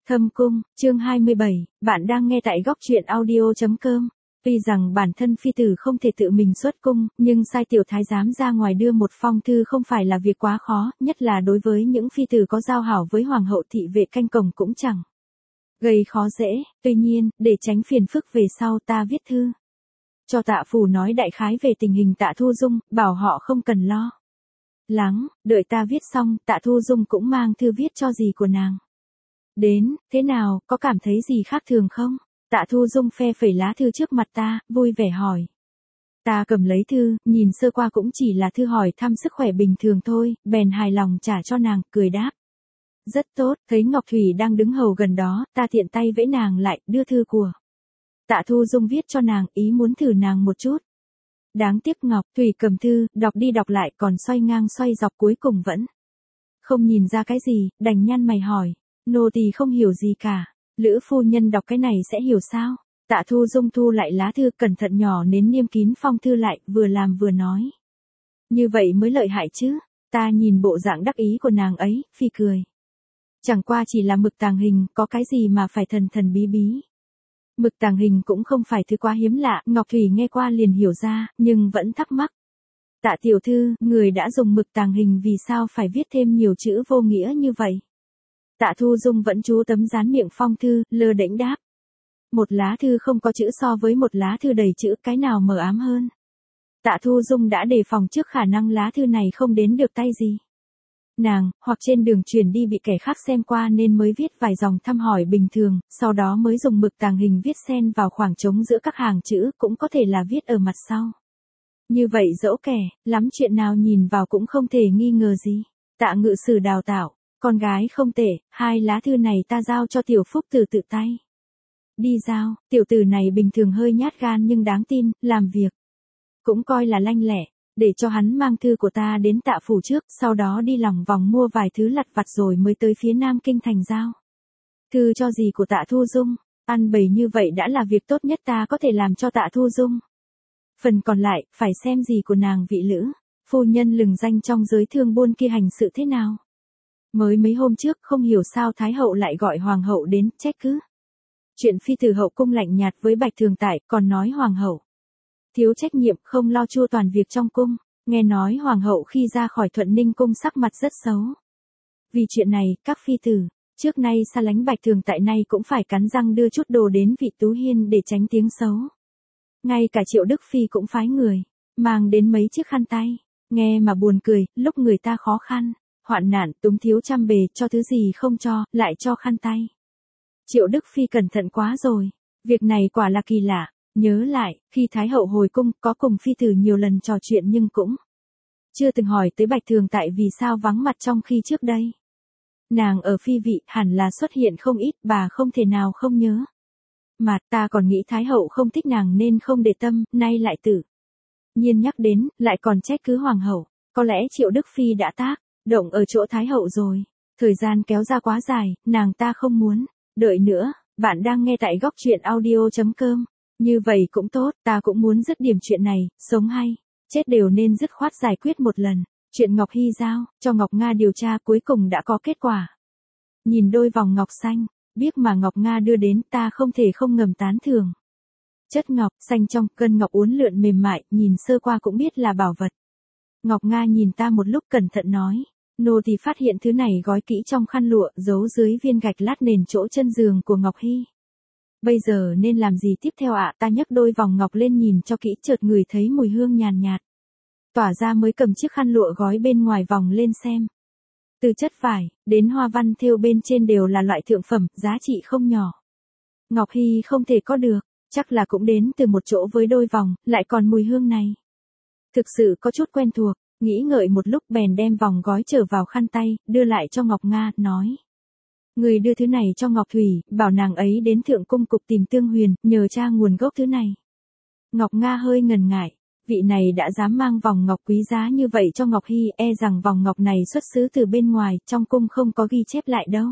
Thâm Cung, chương 27, bạn đang nghe tại góc truyện audio.com. Tuy rằng bản thân phi tử không thể tự mình xuất cung, nhưng sai tiểu thái giám ra ngoài đưa một phong thư không phải là việc quá khó, nhất là đối với những phi tử có giao hảo với hoàng hậu thị vệ canh cổng cũng chẳng gây khó dễ. Tuy nhiên, để tránh phiền phức về sau ta viết thư cho Tạ Phủ nói đại khái về tình hình Tạ Thu Dung, bảo họ không cần lo lắng, đợi ta viết xong, Tạ Thu Dung cũng mang thư viết cho dì của nàng đến. Thế nào, có cảm thấy gì khác thường không? Tạ Thu Dung phe phẩy lá thư trước mặt ta, vui vẻ hỏi. Ta cầm lấy thư, nhìn sơ qua cũng chỉ là thư hỏi thăm sức khỏe bình thường thôi, bèn hài lòng trả cho nàng, cười đáp. Rất tốt, thấy Ngọc Thủy đang đứng hầu gần đó, ta tiện tay vẫy nàng lại, đưa thư của Tạ Thu Dung viết cho nàng, ý muốn thử nàng một chút. Đáng tiếc Ngọc Thủy cầm thư, đọc đi đọc lại còn xoay ngang xoay dọc cuối cùng vẫn không nhìn ra cái gì, đành nhăn mày hỏi. Nô tỳ không hiểu gì cả. Lữ phu nhân đọc cái này sẽ hiểu sao? Tạ Thu Dung thu lại lá thư, cẩn thận nhỏ nến niêm kín phong thư lại, vừa làm vừa nói. Như vậy mới lợi hại chứ. Ta nhìn bộ dạng đắc ý của nàng ấy, phi cười. Chẳng qua chỉ là mực tàng hình, có cái gì mà phải thần thần bí bí. Mực tàng hình cũng không phải thứ quá hiếm lạ, Ngọc Thủy nghe qua liền hiểu ra, nhưng vẫn thắc mắc. Tạ tiểu thư, người đã dùng mực tàng hình vì sao phải viết thêm nhiều chữ vô nghĩa như vậy? Tạ Thu Dung vẫn chú tấm dán miệng phong thư, lơ đễnh đáp. Một lá thư không có chữ so với một lá thư đầy chữ, cái nào mờ ám hơn? Tạ Thu Dung đã đề phòng trước khả năng lá thư này không đến được tay gì nàng, hoặc trên đường chuyển đi bị kẻ khác xem qua nên mới viết vài dòng thăm hỏi bình thường, sau đó mới dùng mực tàng hình viết xen vào khoảng trống giữa các hàng chữ, cũng có thể là viết ở mặt sau. Như vậy dẫu kẻ, lắm chuyện nào nhìn vào cũng không thể nghi ngờ gì. Tạ Ngự Sử đào tạo. Con gái không tệ, hai lá thư này ta giao cho tiểu phúc tử tự tay đi giao. Tiểu tử này bình thường hơi nhát gan nhưng đáng tin, làm việc cũng coi là lanh lẹ, để cho hắn mang thư của ta đến Tạ Phủ trước, sau đó đi lòng vòng mua vài thứ lặt vặt rồi mới tới phía Nam Kinh thành giao thư cho dì của Tạ Thu Dung. Ăn bày như vậy đã là việc tốt nhất ta có thể làm cho Tạ Thu Dung. Phần còn lại, phải xem dì của nàng vị Lữ phu nhân lừng danh trong giới thương buôn kia hành sự thế nào. Mới mấy hôm trước không hiểu sao Thái hậu lại gọi hoàng hậu đến, trách cứ chuyện phi tử hậu cung lạnh nhạt với Bạch Thường Tại, còn nói hoàng hậu thiếu trách nhiệm, không lo chu toàn việc trong cung. Nghe nói hoàng hậu khi ra khỏi Thuận Ninh cung sắc mặt rất xấu. Vì chuyện này, các phi tử trước nay xa lánh Bạch Thường Tại nay cũng phải cắn răng đưa chút đồ đến vị Tú Hiên để tránh tiếng xấu. Ngay cả Triệu Đức Phi cũng phái người mang đến mấy chiếc khăn tay. Nghe mà buồn cười, lúc người ta khó khăn, hoạn nạn, túng thiếu trăm bề, cho thứ gì không cho, lại cho khăn tay. Triệu Đức Phi cẩn thận quá rồi. Việc này quả là kỳ lạ. Nhớ lại, khi Thái hậu hồi cung, có cùng phi tử nhiều lần trò chuyện nhưng cũng chưa từng hỏi tới Bạch Thường Tại vì sao vắng mặt trong khi trước đây. Nàng ở phi vị hẳn là xuất hiện không ít, bà không thể nào không nhớ. Mà ta còn nghĩ Thái hậu không thích nàng nên không để tâm, nay lại tự nhiên nhắc đến, lại còn trách cứ hoàng hậu. Có lẽ Triệu Đức Phi đã tác động ở chỗ Thái hậu rồi. Thời gian kéo ra quá dài, nàng ta không muốn đợi nữa. Bạn đang nghe tại góc truyện audio.com. Như vậy cũng tốt, ta cũng muốn dứt điểm chuyện này, sống hay chết đều nên dứt khoát giải quyết một lần. Chuyện Ngọc Hy giao cho Ngọc Nga điều tra cuối cùng đã có kết quả. Nhìn đôi vòng ngọc xanh biếc mà Ngọc Nga đưa đến, ta không thể không ngầm tán thưởng. Chất ngọc xanh trong, cân ngọc uốn lượn mềm mại, nhìn sơ qua cũng biết là bảo vật. Ngọc Nga nhìn ta một lúc cẩn thận nói, nô tỳ phát hiện thứ này gói kỹ trong khăn lụa, giấu dưới viên gạch lát nền chỗ chân giường của Ngọc Hy. Bây giờ nên làm gì tiếp theo ạ? Ta nhấc đôi vòng ngọc lên nhìn cho kỹ, chợt ngửi thấy mùi hương nhàn nhạt tỏa ra, mới cầm chiếc khăn lụa gói bên ngoài vòng lên xem. Từ chất vải đến hoa văn thêu bên trên đều là loại thượng phẩm, giá trị không nhỏ. Ngọc Hy không thể có được, chắc là cũng đến từ một chỗ với đôi vòng, lại còn mùi hương này. Thực sự có chút quen thuộc, nghĩ ngợi một lúc bèn đem vòng gói trở vào khăn tay, đưa lại cho Ngọc Nga, nói. Người đưa thứ này cho Ngọc Thủy, bảo nàng ấy đến Thượng Cung Cục tìm Tương Huyền, nhờ tra nguồn gốc thứ này. Ngọc Nga hơi ngần ngại, vị này đã dám mang vòng ngọc quý giá như vậy cho Ngọc Hy, e rằng vòng ngọc này xuất xứ từ bên ngoài, trong cung không có ghi chép lại đâu.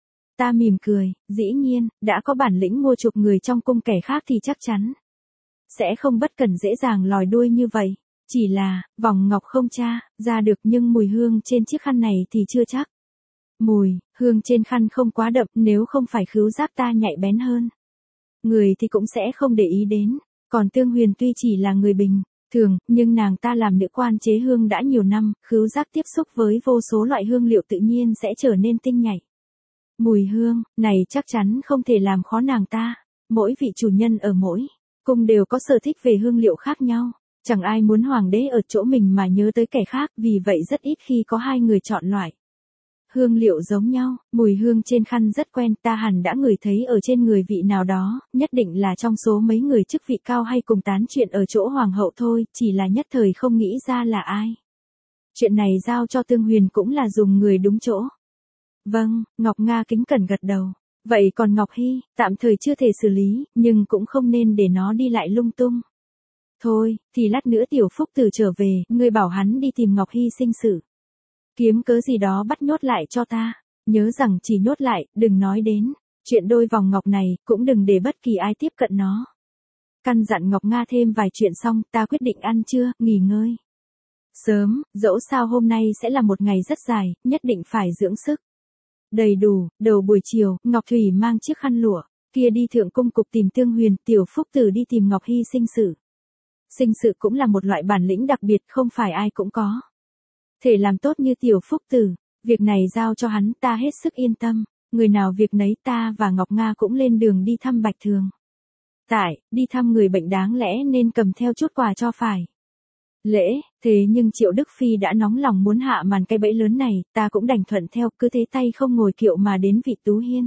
Ta mỉm cười, dĩ nhiên, đã có bản lĩnh mua chuộc người trong cung kẻ khác thì chắc chắn sẽ không bất cẩn dễ dàng lòi đuôi như vậy. Chỉ là, vòng ngọc không tra ra được nhưng mùi hương trên chiếc khăn này thì chưa chắc. Mùi, hương trên khăn không quá đậm, nếu không phải khứu giác ta nhạy bén hơn. Người thì cũng sẽ không để ý đến, còn Tương Huyền tuy chỉ là người bình thường, nhưng nàng ta làm nữ quan chế hương đã nhiều năm, khứu giác tiếp xúc với vô số loại hương liệu tự nhiên sẽ trở nên tinh nhạy. Mùi hương, này chắc chắn không thể làm khó nàng ta. Mỗi vị chủ nhân ở mỗi cung đều có sở thích về hương liệu khác nhau. Chẳng ai muốn hoàng đế ở chỗ mình mà nhớ tới kẻ khác, vì vậy rất ít khi có hai người chọn loại hương liệu giống nhau. Mùi hương trên khăn rất quen, ta hẳn đã ngửi thấy ở trên người vị nào đó, nhất định là trong số mấy người chức vị cao hay cùng tán chuyện ở chỗ hoàng hậu thôi, chỉ là nhất thời không nghĩ ra là ai. Chuyện này giao cho Tương Huyền cũng là dùng người đúng chỗ. Vâng, Ngọc Nga kính cẩn gật đầu. Vậy còn Ngọc Hy, tạm thời chưa thể xử lý, nhưng cũng không nên để nó đi lại lung tung. Thôi, thì lát nữa Tiểu Phúc Tử trở về, ngươi bảo hắn đi tìm Ngọc Hy sinh sự. Kiếm cớ gì đó bắt nhốt lại cho ta. Nhớ rằng chỉ nhốt lại, đừng nói đến chuyện đôi vòng ngọc này, cũng đừng để bất kỳ ai tiếp cận nó. Căn dặn Ngọc Nga thêm vài chuyện xong, ta quyết định ăn trưa, nghỉ ngơi sớm, dẫu sao hôm nay sẽ là một ngày rất dài, nhất định phải dưỡng sức đầy đủ. Đầu buổi chiều, Ngọc Thủy mang chiếc khăn lụa kia đi thượng cung cục tìm Tương Huyền, Tiểu Phúc Tử đi tìm Ngọc Hy sinh sự. Sinh sự cũng là một loại bản lĩnh đặc biệt, không phải ai cũng có thể làm tốt như Tiểu Phúc Tử. Việc này giao cho hắn, ta hết sức yên tâm. Người nào việc nấy, ta và Ngọc Nga cũng lên đường đi thăm Bạch Thường. Đi thăm người bệnh đáng lẽ nên cầm theo chút quà cho phải lễ, thế nhưng Triệu Đức Phi đã nóng lòng muốn hạ màn cái bẫy lớn này, ta cũng đành thuận theo, cứ thế tay không ngồi kiệu mà đến Vị Tú Hiên.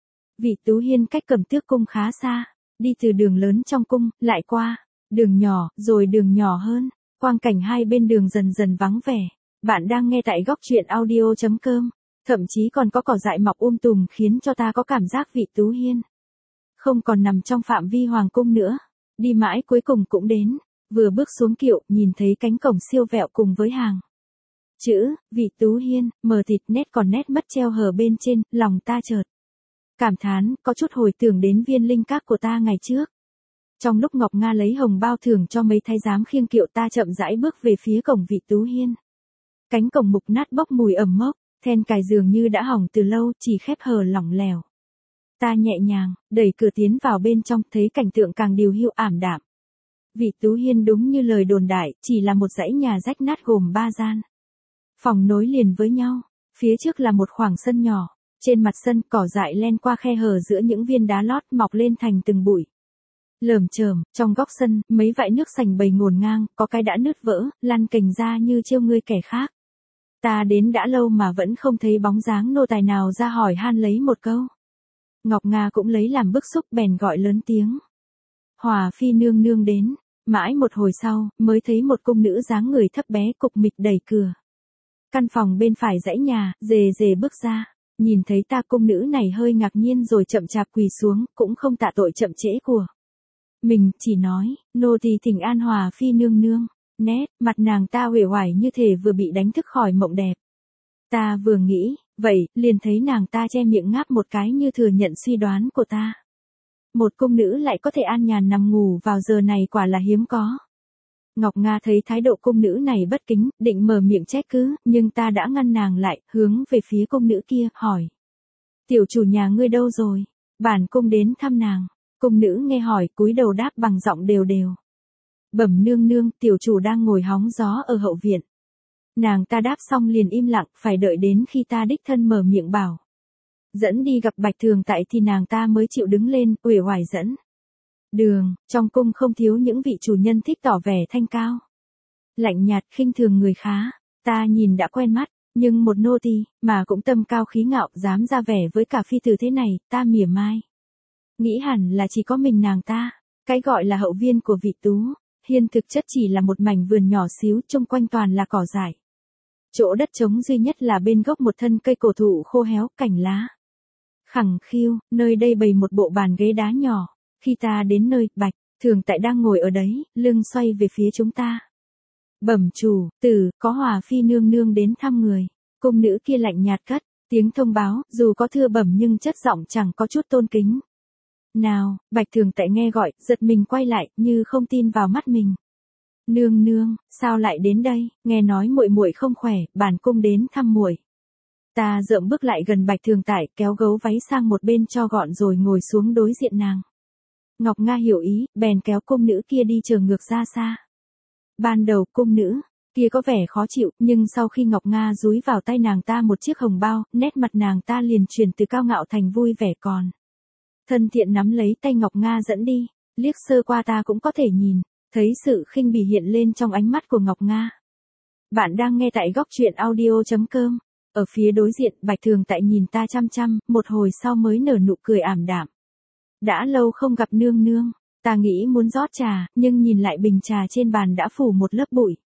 Vị Tú Hiên cách Cẩm Tước cung khá xa, đi từ đường lớn trong cung, lại qua đường nhỏ, rồi đường nhỏ hơn, quang cảnh hai bên đường dần dần vắng vẻ. Bạn đang nghe tại góc truyện audio.com, thậm chí còn có cỏ dại mọc tùm khiến cho ta có cảm giác Vị Tú Hiên không còn nằm trong phạm vi hoàng cung nữa. Đi mãi cuối cùng cũng đến, vừa bước xuống kiệu, nhìn thấy cánh cổng siêu vẹo cùng với hàng chữ Vị Tú Hiên mờ thịt nét còn nét mất treo hờ bên trên, lòng ta chợt cảm thán, có chút hồi tưởng đến Viên Linh Các của ta ngày trước. Trong lúc Ngọc Nga lấy hồng bao thưởng cho mấy thái giám khiêng kiệu, ta chậm rãi bước về phía cổng Vị Tú Hiên. Cánh cổng mục nát bốc mùi ẩm mốc, then cài dường như đã hỏng từ lâu, chỉ khép hờ lỏng lẻo. Ta nhẹ nhàng đẩy cửa tiến vào bên trong, thấy cảnh tượng càng điều hưu ảm đạm. Vị Tú Hiên đúng như lời đồn đại, chỉ là một dãy nhà rách nát gồm 3 gian phòng nối liền với nhau. Phía trước là một khoảng sân nhỏ, trên mặt sân cỏ dại len qua khe hở giữa những viên đá lót mọc lên thành từng bụi lởm chởm. Trong góc sân, mấy vại nước sành bầy ngổn ngang, có cái đã nứt vỡ, lăn cành ra như trêu ngươi kẻ khác. Ta đến đã lâu mà vẫn không thấy bóng dáng nô tài nào ra hỏi han lấy một câu. Ngọc Nga cũng lấy làm bức xúc, bèn gọi lớn tiếng. Hòa phi nương nương đến. Mãi một hồi sau, mới thấy một cung nữ dáng người thấp bé cục mịch đẩy cửa căn phòng bên phải dãy nhà, rề rề bước ra. Nhìn thấy ta, cung nữ này hơi ngạc nhiên rồi chậm chạp quỳ xuống, cũng không tạ tội chậm trễ của mình, chỉ nói, nô tỳ thỉnh an Hòa phi nương nương. Nét mặt nàng ta uể oải như thể vừa bị đánh thức khỏi mộng đẹp. Ta vừa nghĩ vậy, liền thấy nàng ta che miệng ngáp một cái như thừa nhận suy đoán của ta. Một cung nữ lại có thể an nhàn nằm ngủ vào giờ này quả là hiếm có. Ngọc Nga thấy thái độ cung nữ này bất kính, định mở miệng trách cứ, nhưng ta đã ngăn nàng lại, hướng về phía cung nữ kia, hỏi. Tiểu chủ nhà ngươi đâu rồi? Bản cung đến thăm nàng. Cung nữ nghe hỏi, cúi đầu đáp bằng giọng đều đều. Bẩm nương nương, tiểu chủ đang ngồi hóng gió ở hậu viện. Nàng ta đáp xong liền im lặng, phải đợi đến khi ta đích thân mở miệng bảo dẫn đi gặp Bạch Thường tại thì nàng ta mới chịu đứng lên, uể oải dẫn đường. Trong cung không thiếu những vị chủ nhân thích tỏ vẻ thanh cao, lạnh nhạt, khinh thường người khá. Ta nhìn đã quen mắt, nhưng một nô tỳ mà cũng tâm cao khí ngạo, dám ra vẻ với cả phi tử thế này, ta mỉa mai. Nghĩ hẳn là chỉ có mình nàng ta. Cái gọi là hậu viên của Vị Tú Hiên thực chất chỉ là một mảnh vườn nhỏ xíu, chung quanh toàn là cỏ dại. Chỗ đất trống duy nhất là bên gốc một thân cây cổ thụ khô héo, cành lá khẳng khiu. Nơi đây bày một bộ bàn ghế đá nhỏ. Khi ta đến nơi, Bạch Thường tại đang ngồi ở đấy, lưng xoay về phía chúng ta. Bẩm chủ tử, có Hòa phi nương nương đến thăm người. Cung nữ kia lạnh nhạt cất tiếng thông báo, dù có thưa bẩm nhưng chất giọng chẳng có chút tôn kính nào. Bạch Thường tại nghe gọi, giật mình quay lại, như không tin vào mắt mình. Nương nương, sao lại đến đây? Nghe nói muội muội không khỏe, bản cung đến thăm muội. Ta dợm bước lại gần Bạch Thường Tại, kéo gấu váy sang một bên cho gọn rồi ngồi xuống đối diện nàng. Ngọc Nga hiểu ý, bèn kéo cung nữ kia đi chờ ngược ra xa. Ban đầu cung nữ kia có vẻ khó chịu, nhưng sau khi Ngọc Nga dúi vào tay nàng ta một chiếc hồng bao, nét mặt nàng ta liền chuyển từ cao ngạo thành vui vẻ còn. Thân thiện nắm lấy tay Ngọc Nga dẫn đi, liếc sơ qua ta cũng có thể nhìn, thấy sự khinh bỉ hiện lên trong ánh mắt của Ngọc Nga. Bạn đang nghe tại góc truyện audio.com. Ở phía đối diện, Bạch Thường Tại nhìn ta chăm chăm, một hồi sau mới nở nụ cười ảm đạm. Đã lâu không gặp nương nương, ta nghĩ muốn rót trà, nhưng nhìn lại bình trà trên bàn đã phủ một lớp bụi.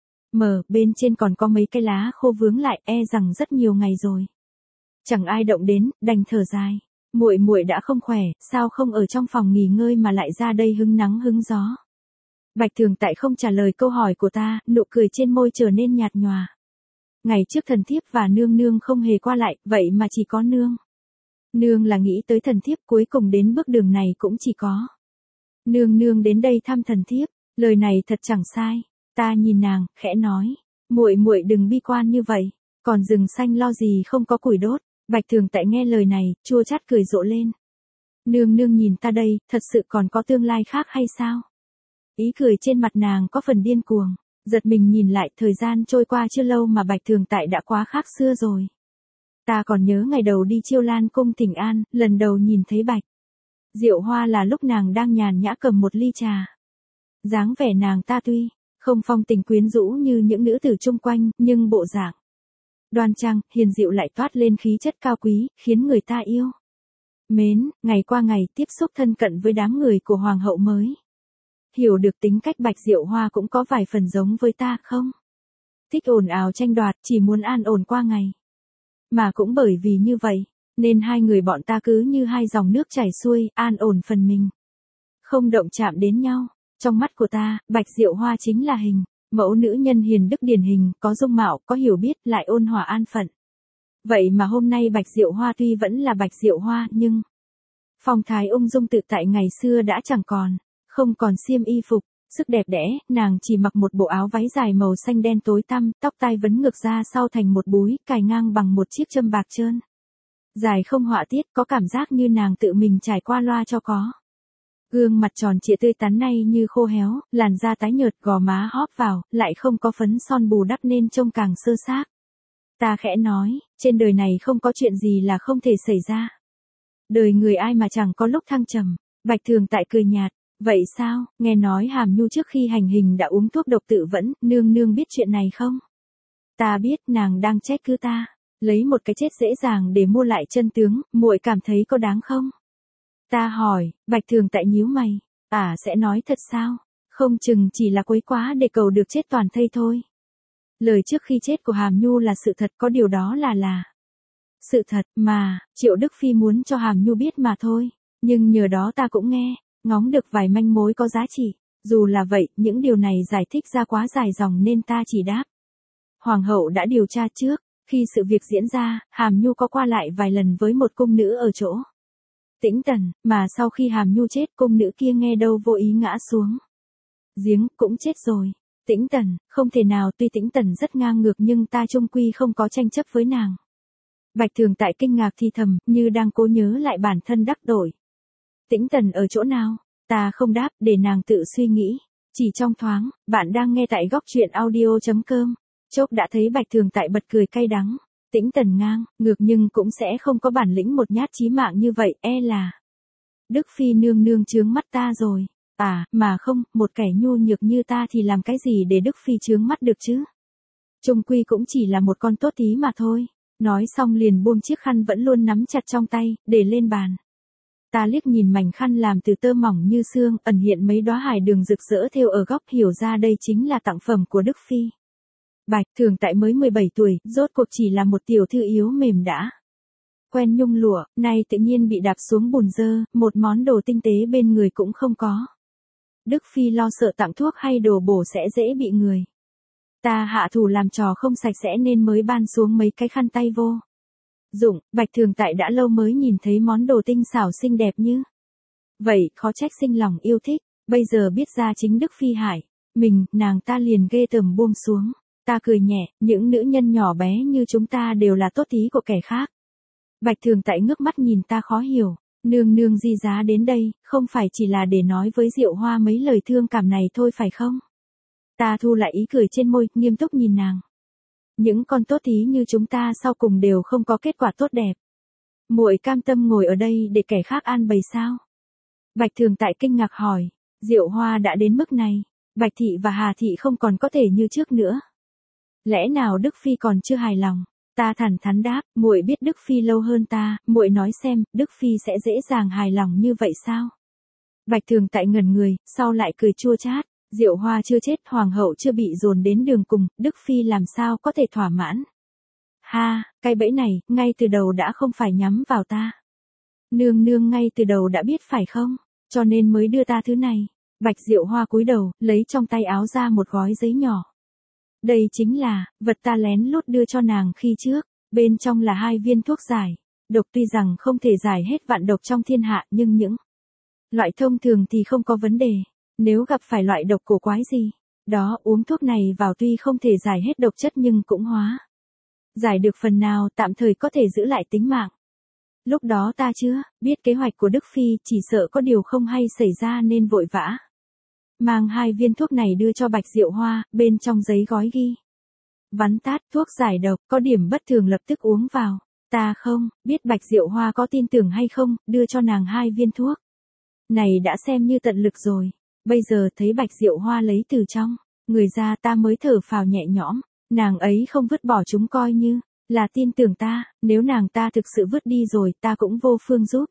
Bên trên còn có mấy cái lá khô vướng lại, rằng rất nhiều ngày rồi. Chẳng ai động đến, đành thở dài. Muội đã không khỏe, sao không ở trong phòng nghỉ ngơi mà lại ra đây hứng nắng hứng gió. Bạch Thường Tại không trả lời câu hỏi của ta, nụ cười trên môi trở nên nhạt nhòa. Ngày trước thần thiếp và nương nương không hề qua lại, vậy mà chỉ có nương. Nương là nghĩ tới thần thiếp, cuối cùng đến bước đường này cũng chỉ có. Nương đến đây thăm thần thiếp, lời này thật chẳng sai. Ta nhìn nàng, khẽ nói, muội đừng bi quan như vậy, còn rừng xanh lo gì không có củi đốt. Bạch Thường Tại nghe lời này, chua chát cười rộ lên. Nương nhìn ta đây, thật sự còn có tương lai khác hay sao? Ý cười trên mặt nàng có phần điên cuồng, giật mình nhìn lại, thời gian trôi qua chưa lâu mà Bạch Thường Tại đã quá khác xưa rồi. Ta còn nhớ ngày đầu đi Chiêu Lan cung thỉnh an, lần đầu nhìn thấy Bạch Diệu Hoa là lúc nàng đang nhàn nhã cầm một ly trà. Dáng vẻ nàng ta tuy không phong tình quyến rũ như những nữ tử chung quanh, nhưng bộ dạng đoan trang, hiền dịu lại toát lên khí chất cao quý, khiến người ta yêu mến. Ngày qua ngày tiếp xúc thân cận với đám người của hoàng hậu mới hiểu được tính cách Bạch Diệu Hoa cũng có vài phần giống với ta không? Thích ồn ào tranh đoạt, chỉ muốn an ổn qua ngày. Mà cũng bởi vì như vậy, nên hai người bọn ta cứ như hai dòng nước chảy xuôi, an ổn phần mình. Không động chạm đến nhau. Trong mắt của ta, Bạch Diệu Hoa chính là hình mẫu nữ nhân hiền đức điển hình, có dung mạo, có hiểu biết, lại ôn hòa an phận. Vậy mà hôm nay Bạch Diệu Hoa tuy vẫn là Bạch Diệu Hoa, nhưng phong thái ung dung tự tại ngày xưa đã chẳng còn, không còn xiêm y phục, sức đẹp đẽ, nàng chỉ mặc một bộ áo váy dài màu xanh đen tối tăm, tóc tai vấn ngược ra sau thành một búi, cài ngang bằng một chiếc châm bạc trơn. Dài không họa tiết, có cảm giác như nàng tự mình trải qua loa cho có. Gương mặt tròn trịa tươi tắn nay như khô héo, làn da tái nhợt, gò má hóp vào, lại không có phấn son bù đắp nên trông càng sơ xác. Ta khẽ nói, trên đời này không có chuyện gì là không thể xảy ra. Đời người ai mà chẳng có lúc thăng trầm. Bạch Thường Tại cười nhạt, vậy sao, nghe nói Hàm Nhu trước khi hành hình đã uống thuốc độc tự vẫn, nương biết chuyện này không? Ta biết, nàng đang trách cứ ta, lấy một cái chết dễ dàng để mua lại chân tướng, muội cảm thấy có đáng không? Ta hỏi, Bạch Thường Tại nhíu mày, sẽ nói thật sao? Không chừng chỉ là quấy quá để cầu được chết toàn thây thôi. Lời trước khi chết của Hàm Nhu là sự thật, có điều đó là sự thật mà, Triệu Đức Phi muốn cho Hàm Nhu biết mà thôi. Nhưng nhờ đó ta cũng nghe, ngóng được vài manh mối có giá trị. Dù là vậy, những điều này giải thích ra quá dài dòng nên ta chỉ đáp. Hoàng hậu đã điều tra trước, khi sự việc diễn ra, Hàm Nhu có qua lại vài lần với một cung nữ ở chỗ Tĩnh Tần, mà sau khi Hàm Nhu chết, cung nữ kia nghe đâu vô ý ngã xuống giếng, cũng chết rồi. Tĩnh Tần, không thể nào, tuy Tĩnh Tần rất ngang ngược nhưng ta chung quy không có tranh chấp với nàng. Bạch Thường Tại kinh ngạc thì thầm, như đang cố nhớ lại bản thân đắc tội. Tĩnh Tần ở chỗ nào? Ta không đáp, để nàng tự suy nghĩ. Chỉ trong thoáng, bạn đang nghe tại góc truyện audio.com. Chốc đã thấy Bạch Thường Tại bật cười cay đắng. Tĩnh Tần ngang, ngược nhưng cũng sẽ không có bản lĩnh một nhát chí mạng như vậy, là Đức Phi nương chướng mắt ta rồi. Mà không, một kẻ nhu nhược như ta thì làm cái gì để Đức Phi chướng mắt được chứ? Chung quy cũng chỉ là một con tốt tí mà thôi. Nói xong liền buông chiếc khăn vẫn luôn nắm chặt trong tay, để lên bàn. Ta liếc nhìn mảnh khăn làm từ tơ mỏng như xương, ẩn hiện mấy đóa hải đường rực rỡ thêu ở góc, hiểu ra đây chính là tặng phẩm của Đức Phi. Bạch Thường Tại mới 17 tuổi, rốt cuộc chỉ là một tiểu thư yếu mềm đã quen nhung lụa, nay tự nhiên bị đạp xuống bùn dơ, một món đồ tinh tế bên người cũng không có. Đức Phi lo sợ tặng thuốc hay đồ bổ sẽ dễ bị người ta hạ thủ làm trò không sạch sẽ nên mới ban xuống mấy cái khăn tay vô dụng. Bạch Thường Tại đã lâu mới nhìn thấy món đồ tinh xảo xinh đẹp như vậy, khó trách sinh lòng yêu thích. Bây giờ biết ra chính Đức Phi hại mình, nàng ta liền ghê tởm buông xuống. Ta cười nhẹ, những nữ nhân nhỏ bé như chúng ta đều là tốt ý của kẻ khác. Bạch Thường Tại ngước mắt nhìn ta khó hiểu, nương nương di giá đến đây, không phải chỉ là để nói với Diệu Hoa mấy lời thương cảm này thôi phải không? Ta thu lại ý cười trên môi, nghiêm túc nhìn nàng. Những con tốt ý như chúng ta sau cùng đều không có kết quả tốt đẹp. Muội cam tâm ngồi ở đây để kẻ khác an bày sao? Bạch Thường Tại kinh ngạc hỏi, Diệu Hoa đã đến mức này, Bạch Thị và Hà Thị không còn có thể như trước nữa. Lẽ nào Đức Phi còn chưa hài lòng? Ta thẳng thắn đáp, muội biết Đức Phi lâu hơn ta, muội nói xem, Đức Phi sẽ dễ dàng hài lòng như vậy sao? Bạch Thường Tại ngẩn người, sau lại cười chua chát, Diệu Hoa chưa chết, hoàng hậu chưa bị dồn đến đường cùng, Đức Phi làm sao có thể thỏa mãn? Ha, cái bẫy này, ngay từ đầu đã không phải nhắm vào ta. Nương nương ngay từ đầu đã biết phải không? Cho nên mới đưa ta thứ này. Bạch Diệu Hoa cúi đầu, lấy trong tay áo ra một gói giấy nhỏ. Đây chính là vật ta lén lút đưa cho nàng khi trước, bên trong là 2 viên thuốc giải. Độc tuy rằng không thể giải hết vạn độc trong thiên hạ, nhưng những loại thông thường thì không có vấn đề. Nếu gặp phải loại độc cổ quái gì, đó uống thuốc này vào tuy không thể giải hết độc chất nhưng cũng hóa giải được phần nào, tạm thời có thể giữ lại tính mạng. Lúc đó ta chưa biết kế hoạch của Đức Phi, chỉ sợ có điều không hay xảy ra nên vội vã mang 2 viên thuốc này đưa cho Bạch Diệu Hoa, bên trong giấy gói ghi vắn tắt thuốc giải độc, có điểm bất thường lập tức uống vào. Ta không biết Bạch Diệu Hoa có tin tưởng hay không, đưa cho nàng 2 viên thuốc này đã xem như tận lực rồi. Bây giờ thấy Bạch Diệu Hoa lấy từ trong người ra, ta mới thở phào nhẹ nhõm. Nàng ấy không vứt bỏ chúng, coi như là tin tưởng ta, nếu nàng ta thực sự vứt đi rồi ta cũng vô phương giúp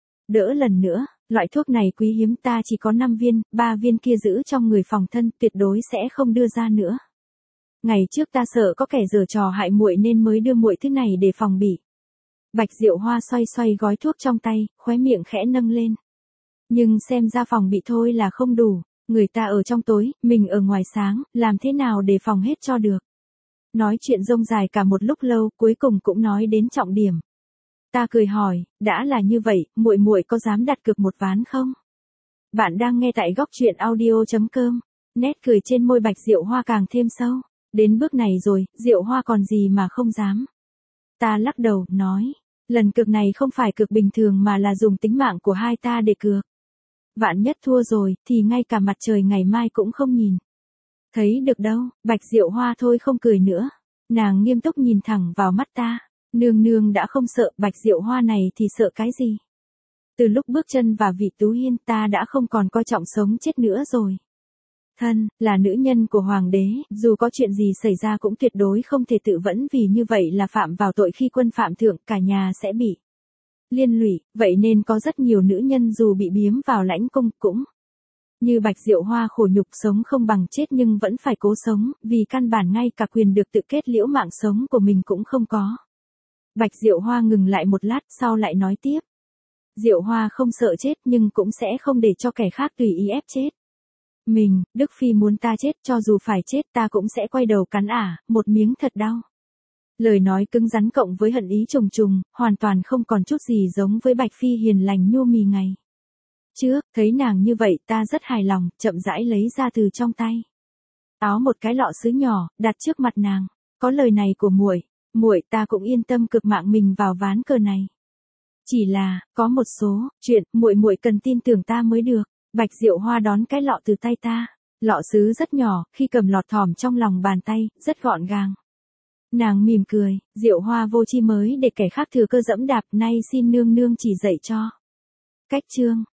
đỡ lần nữa. Loại thuốc này quý hiếm, ta chỉ có 5 viên, 3 viên kia giữ trong người phòng thân, tuyệt đối sẽ không đưa ra nữa. Ngày trước ta sợ có kẻ giở trò hại muội nên mới đưa muội thứ này để phòng bị. Bạch Diệu Hoa xoay xoay gói thuốc trong tay, khóe miệng khẽ nâng lên. Nhưng xem ra phòng bị thôi là không đủ, người ta ở trong tối, mình ở ngoài sáng, làm thế nào để phòng hết cho được. Nói chuyện rông dài cả một lúc lâu, cuối cùng cũng nói đến trọng điểm. Ta cười hỏi, đã là như vậy, muội có dám đặt cược một ván không? Bạn đang nghe tại góc truyện audio.com. Nét cười trên môi Bạch Diệu Hoa càng thêm sâu. Đến bước này rồi, Diệu Hoa còn gì mà không dám. Ta lắc đầu, nói, lần cược này không phải cược bình thường mà là dùng tính mạng của hai ta để cược. Vạn nhất thua rồi, thì ngay cả mặt trời ngày mai cũng không nhìn thấy được đâu. Bạch Diệu Hoa thôi không cười nữa. Nàng nghiêm túc nhìn thẳng vào mắt ta. Nương nương đã không sợ Bạch Diệu Hoa này thì sợ cái gì? Từ lúc bước chân vào Vị Tú Hiên, ta đã không còn coi trọng sống chết nữa rồi. Thân, là nữ nhân của hoàng đế, dù có chuyện gì xảy ra cũng tuyệt đối không thể tự vẫn, vì như vậy là phạm vào tội khi quân phạm thượng, cả nhà sẽ bị liên lụy. Vậy nên có rất nhiều nữ nhân dù bị biếm vào lãnh cung cũng như Bạch Diệu Hoa khổ nhục, sống không bằng chết nhưng vẫn phải cố sống, vì căn bản ngay cả quyền được tự kết liễu mạng sống của mình cũng không có. Bạch Diệu Hoa ngừng lại một lát, sau lại nói tiếp. Diệu Hoa không sợ chết nhưng cũng sẽ không để cho kẻ khác tùy ý ép chết mình. Đức Phi muốn ta chết, cho dù phải chết ta cũng sẽ quay đầu cắn một miếng thật đau. Lời nói cứng rắn cộng với hận ý trùng trùng, hoàn toàn không còn chút gì giống với Bạch Phi hiền lành nhu mì ngày trước. Thấy nàng như vậy ta rất hài lòng, chậm rãi lấy ra từ trong tay áo một cái lọ sứ nhỏ, đặt trước mặt nàng. Có lời này của muội, ta cũng yên tâm cực mạng mình vào ván cờ này. Chỉ là, có một số chuyện, muội cần tin tưởng ta mới được. Bạch Diệu Hoa đón cái lọ từ tay ta. Lọ sứ rất nhỏ, khi cầm lọt thỏm trong lòng bàn tay, rất gọn gàng. Nàng mỉm cười, Diệu Hoa vô chi mới để kẻ khác thừa cơ dẫm đạp, nay xin nương nương chỉ dạy cho. Cách chương